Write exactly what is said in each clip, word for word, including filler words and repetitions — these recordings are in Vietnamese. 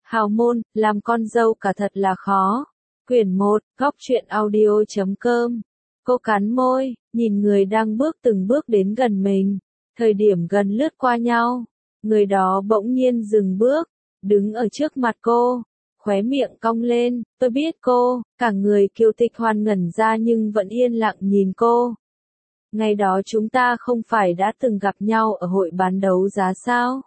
Hào môn, làm con dâu cả thật là khó. Quyển một, góc truyện audio chấm com. Cô cắn môi, nhìn người đang bước từng bước đến gần mình. Thời điểm gần lướt qua nhau, người đó bỗng nhiên dừng bước, đứng ở trước mặt cô, khóe miệng cong lên. Tôi biết cô, cả người Kiều Tịch Hoàn ngẩn ra nhưng vẫn yên lặng nhìn cô. Ngày đó chúng ta không phải đã từng gặp nhau ở hội bán đấu giá sao?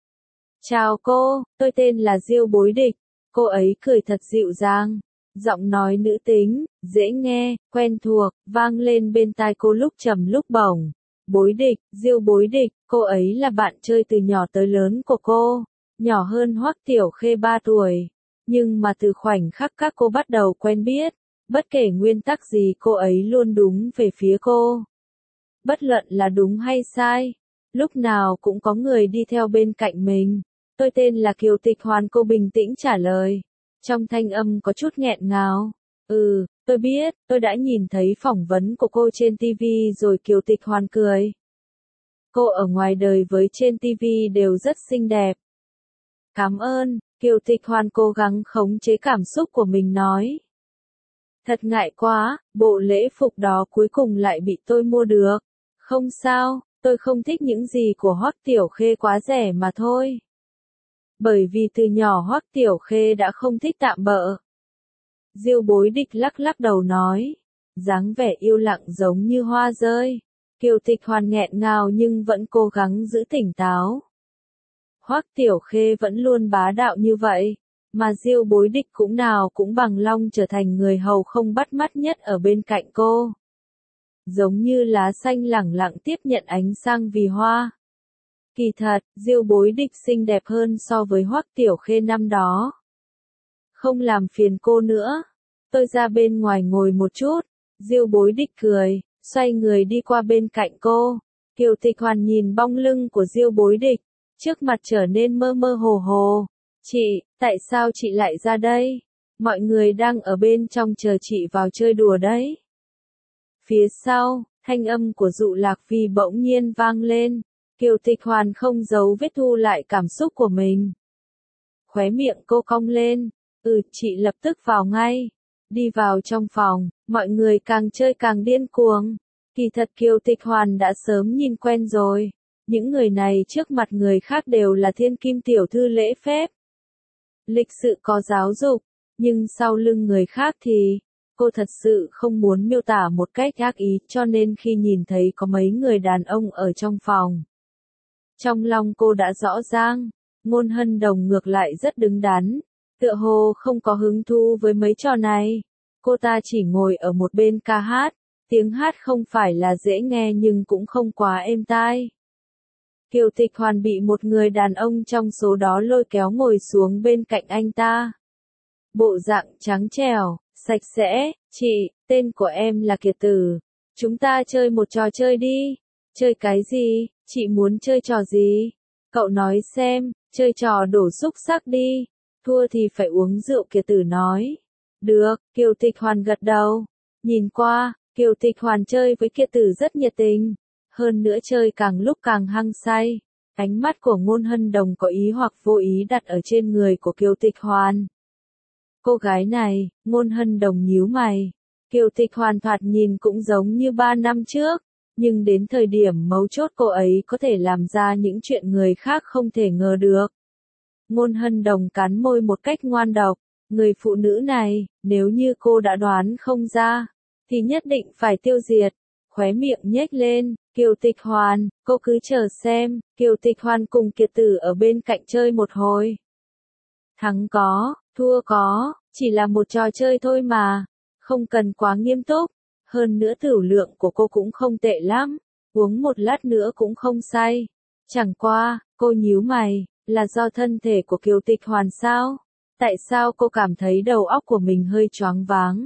Chào cô, tôi tên là Diêu Bối Địch. Cô ấy cười thật dịu dàng. Giọng nói nữ tính, dễ nghe, quen thuộc, vang lên bên tai cô lúc trầm lúc bổng. Bối Địch, Diêu Bối Địch, cô ấy là bạn chơi từ nhỏ tới lớn của cô, nhỏ hơn Hoắc Tiểu Khê ba tuổi. Nhưng mà từ khoảnh khắc các cô bắt đầu quen biết, bất kể nguyên tắc gì cô ấy luôn đúng về phía cô. Bất luận là đúng hay sai, lúc nào cũng có người đi theo bên cạnh mình. Tôi tên là Kiều Tịch Hoàn, cô bình tĩnh trả lời. Trong thanh âm có chút nghẹn ngào. Ừ, tôi biết, tôi đã nhìn thấy phỏng vấn của cô trên ti vi rồi. Kiều Tịch Hoàn cười. Cô ở ngoài đời với trên ti vi đều rất xinh đẹp. Cảm ơn, Kiều Tịch Hoàn cố gắng khống chế cảm xúc của mình nói. Thật ngại quá, bộ lễ phục đó cuối cùng lại bị tôi mua được. Không sao, tôi không thích những gì của Hoắc Tiểu Khê, quá rẻ mà thôi. Bởi vì từ nhỏ Hoắc Tiểu Khê đã không thích tạm bợ. Diêu Bối Địch lắc lắc đầu nói, dáng vẻ yêu lặng giống như hoa rơi. Kiều Tịch Hoàn nghẹn ngào nhưng vẫn cố gắng giữ tỉnh táo. Hoắc Tiểu Khê vẫn luôn bá đạo như vậy, mà Diêu Bối Địch cũng nào cũng bằng lòng trở thành người hầu không bắt mắt nhất ở bên cạnh cô. Giống như lá xanh lẳng lặng tiếp nhận ánh sáng vì hoa. Kỳ thật, Diêu Bối Địch xinh đẹp hơn so với Hoắc Tiểu Khê năm đó. Không làm phiền cô nữa, tôi ra bên ngoài ngồi một chút. Diêu Bối Địch cười, xoay người đi qua bên cạnh cô. Kiều Tịch Hoàn nhìn bóng lưng của Diêu Bối Địch, trước mặt trở nên mơ mơ hồ hồ. Chị, tại sao chị lại ra đây? Mọi người đang ở bên trong chờ chị vào chơi đùa đấy. Phía sau, thanh âm của Dụ Lạc Phi bỗng nhiên vang lên. Kiều Tịch Hoàn không giấu vết thu lại cảm xúc của mình. Khóe miệng cô cong lên. Ừ, chị lập tức vào ngay. Đi vào trong phòng, mọi người càng chơi càng điên cuồng. Kỳ thật Kiều Tịch Hoàn đã sớm nhìn quen rồi. Những người này trước mặt người khác đều là thiên kim tiểu thư lễ phép. Lịch sự có giáo dục, nhưng sau lưng người khác thì, cô thật sự không muốn miêu tả một cách ác ý, cho nên khi nhìn thấy có mấy người đàn ông ở trong phòng. Trong lòng cô đã rõ ràng, Ngôn Hân Đồng ngược lại rất đứng đắn, tựa hồ không có hứng thú với mấy trò này. Cô ta chỉ ngồi ở một bên ca hát, tiếng hát không phải là dễ nghe nhưng cũng không quá êm tai. Kiều Tịch Hoàn bị một người đàn ông trong số đó lôi kéo ngồi xuống bên cạnh anh ta. Bộ dạng trắng trẻo, sạch sẽ. Chị, tên của em là Kiệt Tử. Chúng ta chơi một trò chơi đi. Chơi cái gì? Chị muốn chơi trò gì? Cậu nói xem, chơi trò đổ xúc xắc đi. Thua thì phải uống rượu, Kiệt Tử nói. Được, Kiều Tịch Hoàn gật đầu. Nhìn qua, Kiều Tịch Hoàn chơi với Kiệt Tử rất nhiệt tình. Hơn nữa chơi càng lúc càng hăng say. Ánh mắt của Ngôn Hân Đồng có ý hoặc vô ý đặt ở trên người của Kiều Tịch Hoàn. Cô gái này, Ngôn Hân Đồng nhíu mày. Kiều Tịch Hoàn thoạt nhìn cũng giống như ba năm trước, nhưng đến thời điểm mấu chốt cô ấy có thể làm ra những chuyện người khác không thể ngờ được. Ngôn Hân Đồng cắn môi một cách ngoan độc. Người phụ nữ này, nếu như cô đã đoán không ra, thì nhất định phải tiêu diệt. Khóe miệng nhếch lên. Kiều Tịch Hoàn, cô cứ chờ xem. Kiều Tịch Hoàn cùng Kiệt Tử ở bên cạnh chơi một hồi. Thắng có, thua có, chỉ là một trò chơi thôi mà, không cần quá nghiêm túc. Hơn nữa tửu lượng của cô cũng không tệ lắm, uống một lát nữa cũng không say. Chẳng qua, cô nhíu mày, là do thân thể của Kiều Tịch Hoàn sao? Tại sao cô cảm thấy đầu óc của mình hơi choáng váng?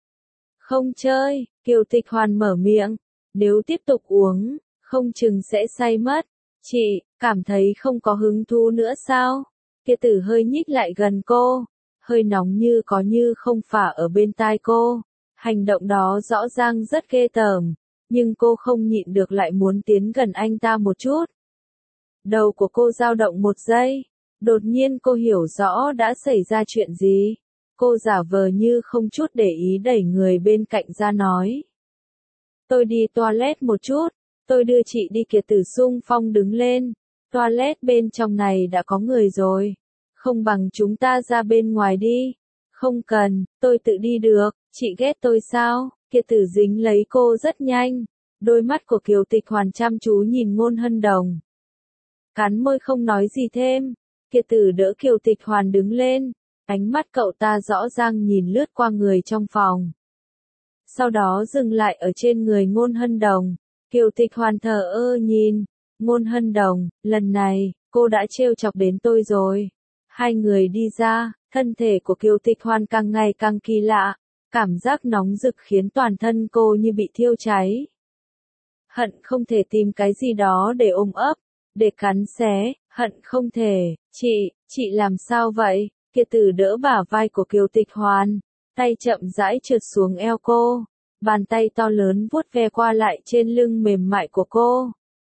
Không chơi, Kiều Tịch Hoàn mở miệng. Nếu tiếp tục uống, không chừng sẽ say mất. Chị, cảm thấy không có hứng thú nữa sao? Kiệt Tử hơi nhích lại gần cô, hơi nóng như có như không phả ở bên tai cô. Hành động đó rõ ràng rất ghê tởm, nhưng cô không nhịn được lại muốn tiến gần anh ta một chút. Đầu của cô dao động một giây, Đột nhiên cô hiểu rõ đã xảy ra chuyện gì. Cô giả vờ như không chút để ý đẩy người bên cạnh ra nói. Tôi đi toilet một chút, tôi đưa chị đi. Kiệt Tử xung phong đứng lên. Toilet bên trong này đã có người rồi. Không bằng chúng ta ra bên ngoài đi. Không cần, tôi tự đi được, chị ghét tôi sao? Kiệt Tử dính lấy cô rất nhanh. Đôi mắt của Kiều Tịch Hoàn chăm chú nhìn Ngôn Hân Đồng. Cắn môi không nói gì thêm. Kiệt Tử đỡ Kiều Tịch Hoàn đứng lên. Ánh mắt cậu ta rõ ràng nhìn lướt qua người trong phòng. Sau đó dừng lại ở trên người Ngôn Hân Đồng. Kiều Tịch Hoàn thờ ơ nhìn. Ngôn Hân Đồng, lần này, cô đã trêu chọc đến tôi rồi. Hai người đi ra, thân thể của Kiều Tịch Hoàn càng ngày càng kỳ lạ. Cảm giác nóng rực khiến toàn thân cô như bị thiêu cháy. Hận không thể tìm cái gì đó để ôm ấp, để cắn xé, hận không thể. Chị, chị làm sao vậy? Kiệt Tử đỡ bả vai của Kiều Tịch Hoàn, tay chậm rãi trượt xuống eo cô, bàn tay to lớn vuốt ve qua lại trên lưng mềm mại của cô.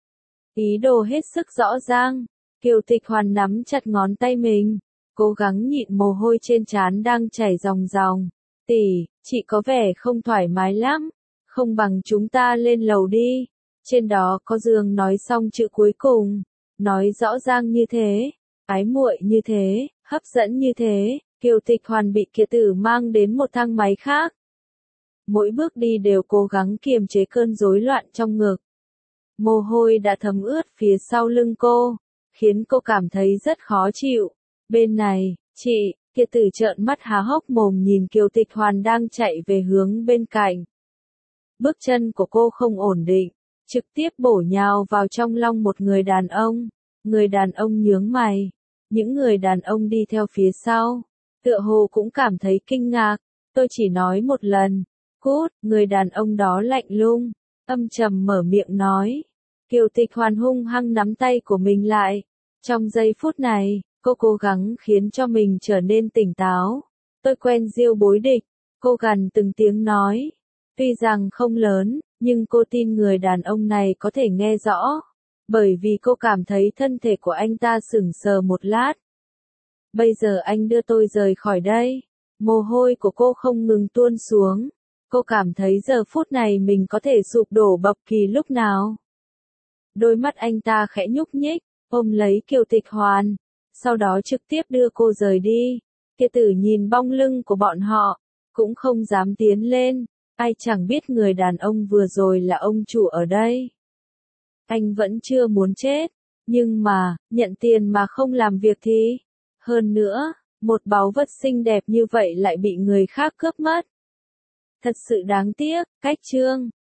Ý đồ hết sức rõ ràng, Kiều Tịch Hoàn nắm chặt ngón tay mình, cố gắng nhịn mồ hôi trên trán đang chảy ròng ròng. Tỷ, chị có vẻ không thoải mái lắm, không bằng chúng ta lên lầu đi, trên đó có giường. Nói xong chữ cuối cùng, nói rõ ràng như thế, ái muội như thế, hấp dẫn như thế, Kiều Tịch Hoàn bị Kiệt Tử mang đến một thang máy khác. Mỗi bước đi đều cố gắng kiềm chế cơn rối loạn trong ngực. Mồ hôi đã thấm ướt phía sau lưng cô, khiến cô cảm thấy rất khó chịu. Bên này, chị, Kiệt Tử trợn mắt há hốc mồm nhìn Kiều Tịch Hoàn đang chạy về hướng bên cạnh. Bước chân của cô không ổn định, trực tiếp bổ nhào vào trong lòng một người đàn ông. Người đàn ông nhướng mày. Những người đàn ông đi theo phía sau, tựa hồ cũng cảm thấy kinh ngạc. Tôi chỉ nói một lần. Cút, người đàn ông đó lạnh lùng, âm trầm mở miệng nói. Kiều Tịch Hoàn hung hăng nắm tay của mình lại. Trong giây phút này, cô cố gắng khiến cho mình trở nên tỉnh táo. Tôi quen Diêu Bối Địch, cô gằn từng tiếng nói. Tuy rằng không lớn, nhưng cô tin người đàn ông này có thể nghe rõ. Bởi vì cô cảm thấy thân thể của anh ta sững sờ một lát. Bây giờ anh đưa tôi rời khỏi đây. Mồ hôi của cô không ngừng tuôn xuống. Cô cảm thấy giờ phút này mình có thể sụp đổ bất kỳ lúc nào. Đôi mắt anh ta khẽ nhúc nhích, ôm lấy Kiều Tịch Hoàn, sau đó trực tiếp đưa cô rời đi. Kiệt Tử nhìn bóng lưng của bọn họ, cũng không dám tiến lên. Ai chẳng biết người đàn ông vừa rồi là ông chủ ở đây. Anh vẫn chưa muốn chết, nhưng mà, nhận tiền mà không làm việc thì... Hơn nữa, một báu vật xinh đẹp như vậy lại bị người khác cướp mất. Thật sự đáng tiếc. Cách chương